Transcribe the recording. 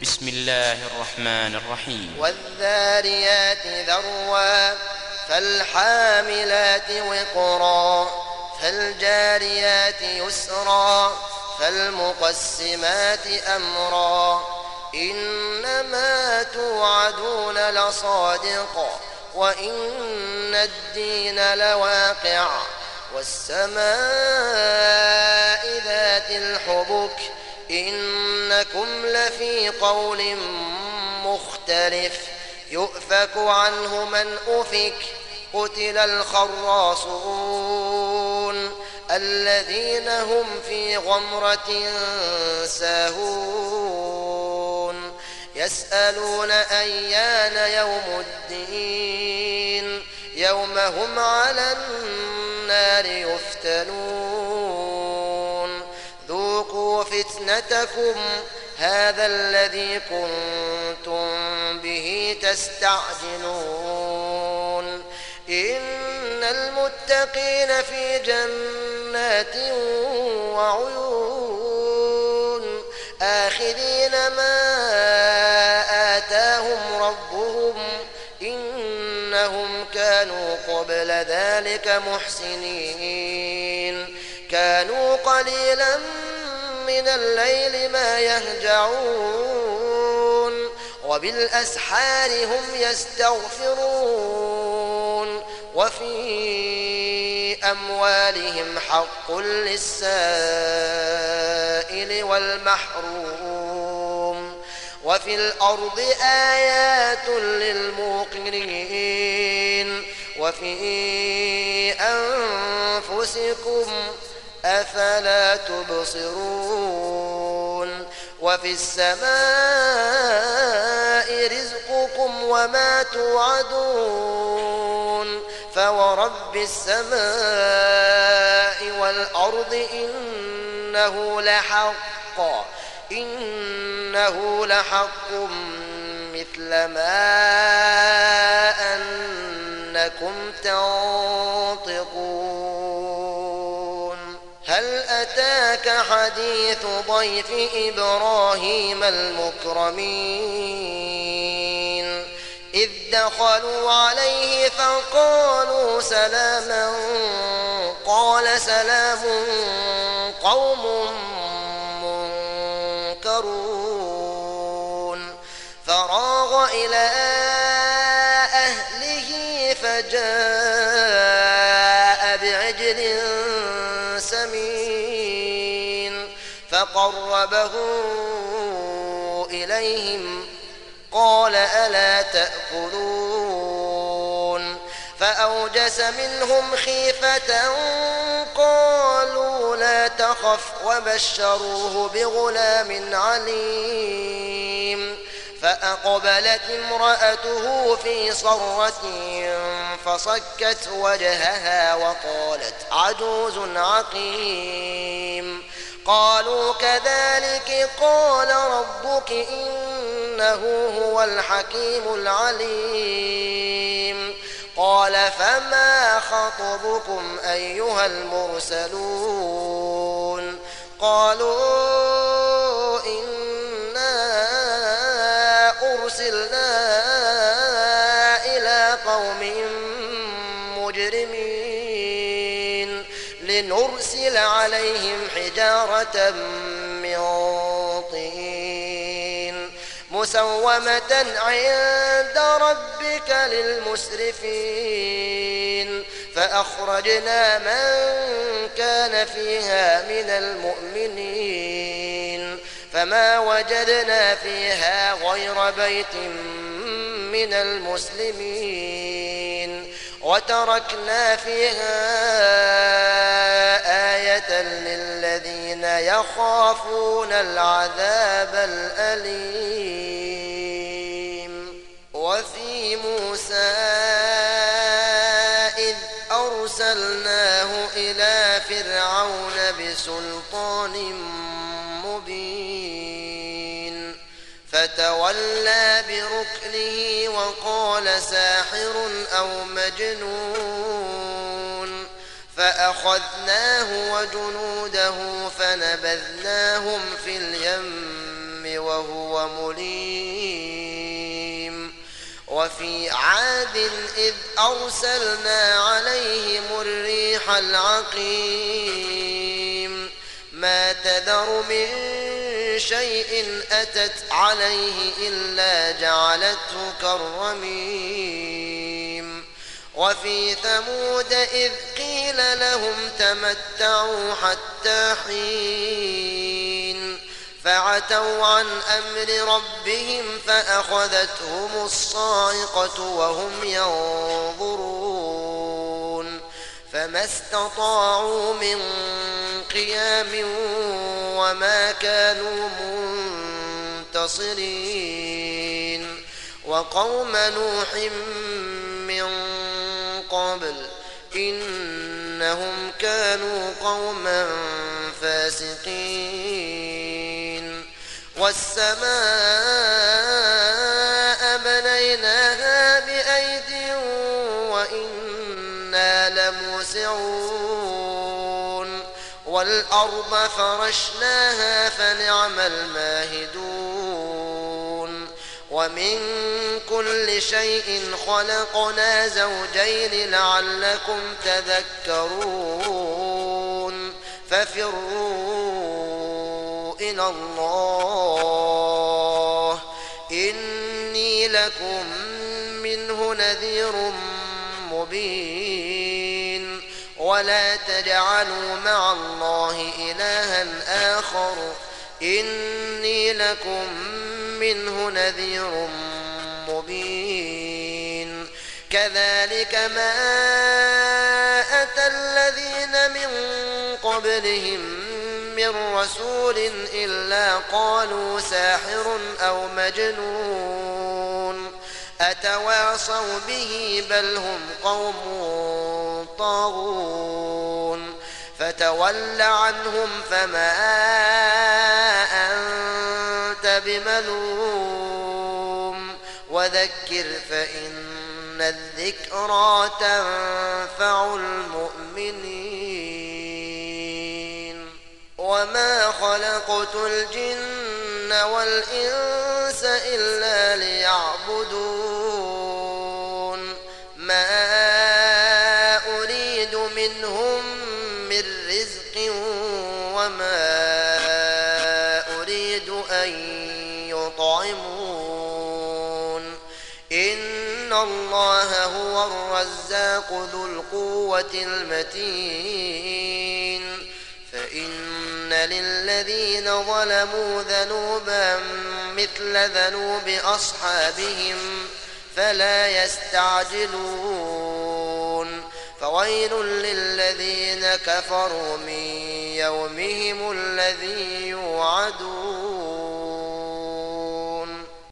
بسم الله الرحمن الرحيم. والذاريات ذروا فالحاملات وقرا فالجاريات يسرا فالمقسمات أمرا إنما توعدون لصادق وإن الدين لواقع والسماء ذات الحبك إنكم لفي قول مختلف يؤفك عنه من أفك قتل الخراصون الذين هم في غمرة ساهون يسألون أيان يوم الدين يوم هم على النار يفتنون ذوقوا فتنتكم هذا الذي كنتم به تستعجلون إن المتقين في جنات وعيون آخذين ما آتاهم ربهم إنهم كانوا قبل ذلك محسنين كانوا قليلا من الليل ما يهجعون وبالأسحار هم يستغفرون وفي أموالهم حق للسائل والمحروم وفي الأرض آيات للموقنين وفي أنفسكم أفلا تبصرون وفي السماء رزقكم وما توعدون فورب السماء والأرض إنه لحق مثل ما أنكم تنطقون هل أتاك حديث ضيف إبراهيم المكرمين إذ دخلوا عليه فقالوا سلاما قال سلام قوم منكرون فراغ إلى أهله فجاء بعجل سمين فقربه إليهم قال ألا تأكلون فأوجس منهم خيفة قالوا لا تخف وبشروه بغلام عليم فأقبلت امرأته في صرة فصكت وجهها وقالت عجوز عقيم قالوا كذلك قال ربك إنه هو الحكيم العليم قال فما خطبكم أيها المرسلون قالوا إنا أرسلنا إلى قوم مجرمين لنرسل عليهم حجارة من طين مسومة عند ربك للمسرفين فأخرجنا من كان فيها من المؤمنين فما وجدنا فيها غير بيت من المسلمين وتركنا فيها آية للذين يخافون العذاب الأليم وفي موسى إذ أرسلناه إلى فرعون بسلطان مبين فتولى بركنه وقال ساحر أو مجنون فأخذناه وجنوده فنبذناهم في اليم وهو مليم وفي عاد إذ أرسلنا عليهم الريح العقيم ما تذر من شيء أتت عليه إلا جعلته كالرميم وفي ثمود إذ قيل لهم تمتعوا حتى حين فعتوا عن أمر ربهم فأخذتهم الصاعقة وهم ينظرون فما استطاعوا من قيام وما كانوا منتصرين وقوم نوح من قبل إنهم كانوا قوما فاسقين والسماء بنيناها بأيد وإنا لموسعون والأرض فرشناها فنعم الماهدون ومن كل شيء خلقنا زوجين لعلكم تذكرون ففروا إلى الله إني لكم منه نذير مبين ولا تجعلوا مع الله إلها آخر إني لكم منه نذير مبين كذلك ما أتى الذين من قبلهم من رسول إلا قالوا ساحر أو مجنون أتواصوا به بل هم قوم طاغون فتول عنهم فما أنت بملوم وذكر فإن الذكرى تنفع المؤمنين وما خلقت الجن والإنس إلا ليعبدون ما أريد منهم من رزق وما أريد أن يطعمون إن الله هو الرزاق ذو القوة المتين فإن للذين ظلموا ذنوبا مثل ذنوب أصحابهم فلا يستعجلون فويل للذين كفروا من يومهم الذي يوعدون